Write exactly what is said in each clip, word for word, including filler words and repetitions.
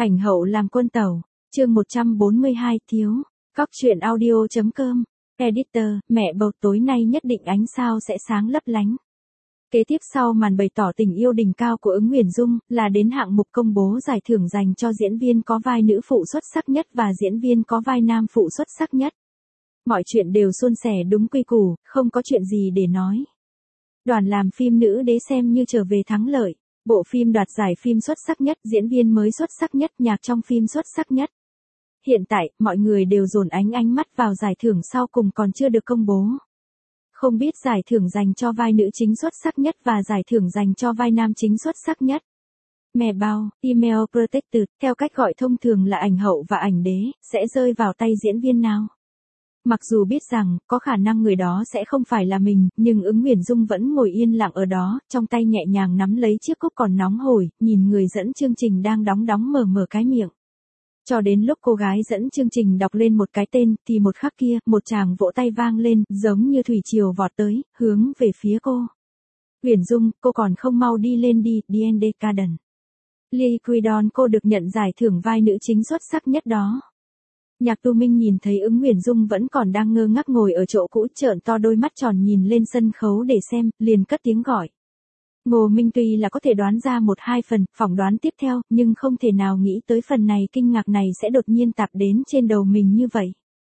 Ảnh hậu làm quân tẩu, chương một trăm bốn mươi hai thiếu, Cóc truyện audio.com, editor, mẹ bầu tối nay nhất định ánh sao sẽ sáng lấp lánh. Kế tiếp sau màn bày tỏ tình yêu đỉnh cao của Ứng Uyển Dung, là đến hạng mục công bố giải thưởng dành cho diễn viên có vai nữ phụ xuất sắc nhất và diễn viên có vai nam phụ xuất sắc nhất. Mọi chuyện đều suôn sẻ đúng quy củ, không có chuyện gì để nói. Đoàn làm phim nữ đế xem như trở về thắng lợi. Bộ phim đoạt giải phim xuất sắc nhất, diễn viên mới xuất sắc nhất, nhạc trong phim xuất sắc nhất. Hiện tại, mọi người đều dồn ánh ánh mắt vào giải thưởng sau cùng còn chưa được công bố. Không biết giải thưởng dành cho vai nữ chính xuất sắc nhất và giải thưởng dành cho vai nam chính xuất sắc nhất. Mẹ bao, Email Protected, theo cách gọi thông thường là ảnh hậu và ảnh đế, sẽ rơi vào tay diễn viên nào? Mặc dù biết rằng, có khả năng người đó sẽ không phải là mình, nhưng Ứng Uyển Dung vẫn ngồi yên lặng ở đó, trong tay nhẹ nhàng nắm lấy chiếc cúp còn nóng hổi, nhìn người dẫn chương trình đang đóng đóng mở mở cái miệng. Cho đến lúc cô gái dẫn chương trình đọc lên một cái tên, thì một khắc kia, một tràng vỗ tay vang lên, giống như thủy triều vọt tới, hướng về phía cô. Uyển Dung, cô còn không mau đi lên đi, đê en đê Garden. Lee Quidon, cô được nhận giải thưởng vai nữ chính xuất sắc nhất đó. Nhạc Tu Minh nhìn thấy Ứng Uyển Dung vẫn còn đang ngơ ngác ngồi ở chỗ cũ, trợn to đôi mắt tròn nhìn lên sân khấu để xem, liền cất tiếng gọi. Ngô Minh tuy là có thể đoán ra một hai phần, phỏng đoán tiếp theo, nhưng không thể nào nghĩ tới phần này kinh ngạc này sẽ đột nhiên tạp đến trên đầu mình như vậy.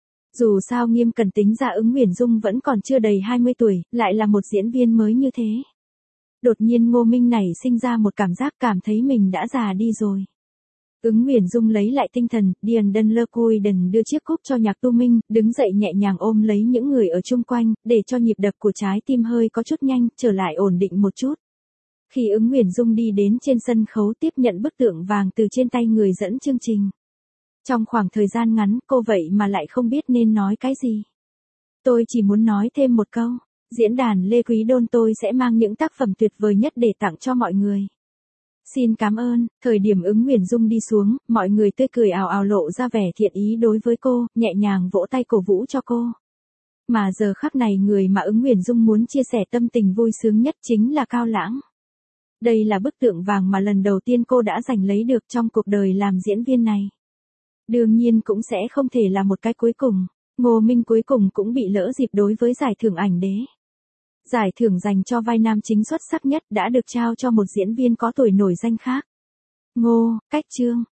Dù sao nghiêm cần tính ra Ứng Uyển Dung vẫn còn chưa đầy hai mươi tuổi, lại là một diễn viên mới như thế. Đột nhiên Ngô Minh này sinh ra một cảm giác cảm thấy mình đã già đi rồi. Ứng Uyển Dung lấy lại tinh thần, Điền Đân Lơ Cuiden đưa chiếc cúp cho Nhạc Tu Minh, đứng dậy nhẹ nhàng ôm lấy những người ở chung quanh, để cho nhịp đập của trái tim hơi có chút nhanh, trở lại ổn định một chút. Khi Ứng Uyển Dung đi đến trên sân khấu tiếp nhận bức tượng vàng từ trên tay người dẫn chương trình. Trong khoảng thời gian ngắn, cô vậy mà lại không biết nên nói cái gì. Tôi chỉ muốn nói thêm một câu, diễn đàn Lê Quý Đôn tôi sẽ mang những tác phẩm tuyệt vời nhất để tặng cho mọi người. Xin cảm ơn. Thời điểm Ứng Uyển Dung đi xuống, mọi người tươi cười ào ào lộ ra vẻ thiện ý đối với cô, nhẹ nhàng vỗ tay cổ vũ cho cô. Mà giờ khắc này người mà Ứng Uyển Dung muốn chia sẻ tâm tình vui sướng nhất chính là Cao Lãng. Đây là bức tượng vàng mà lần đầu tiên cô đã giành lấy được trong cuộc đời làm diễn viên này. Đương nhiên cũng sẽ không thể là một cái cuối cùng. Ngô Minh cuối cùng cũng bị lỡ dịp đối với giải thưởng ảnh đế. Giải thưởng dành cho vai nam chính xuất sắc nhất đã được trao cho một diễn viên có tuổi nổi danh khác. Ngô, Cách Trương.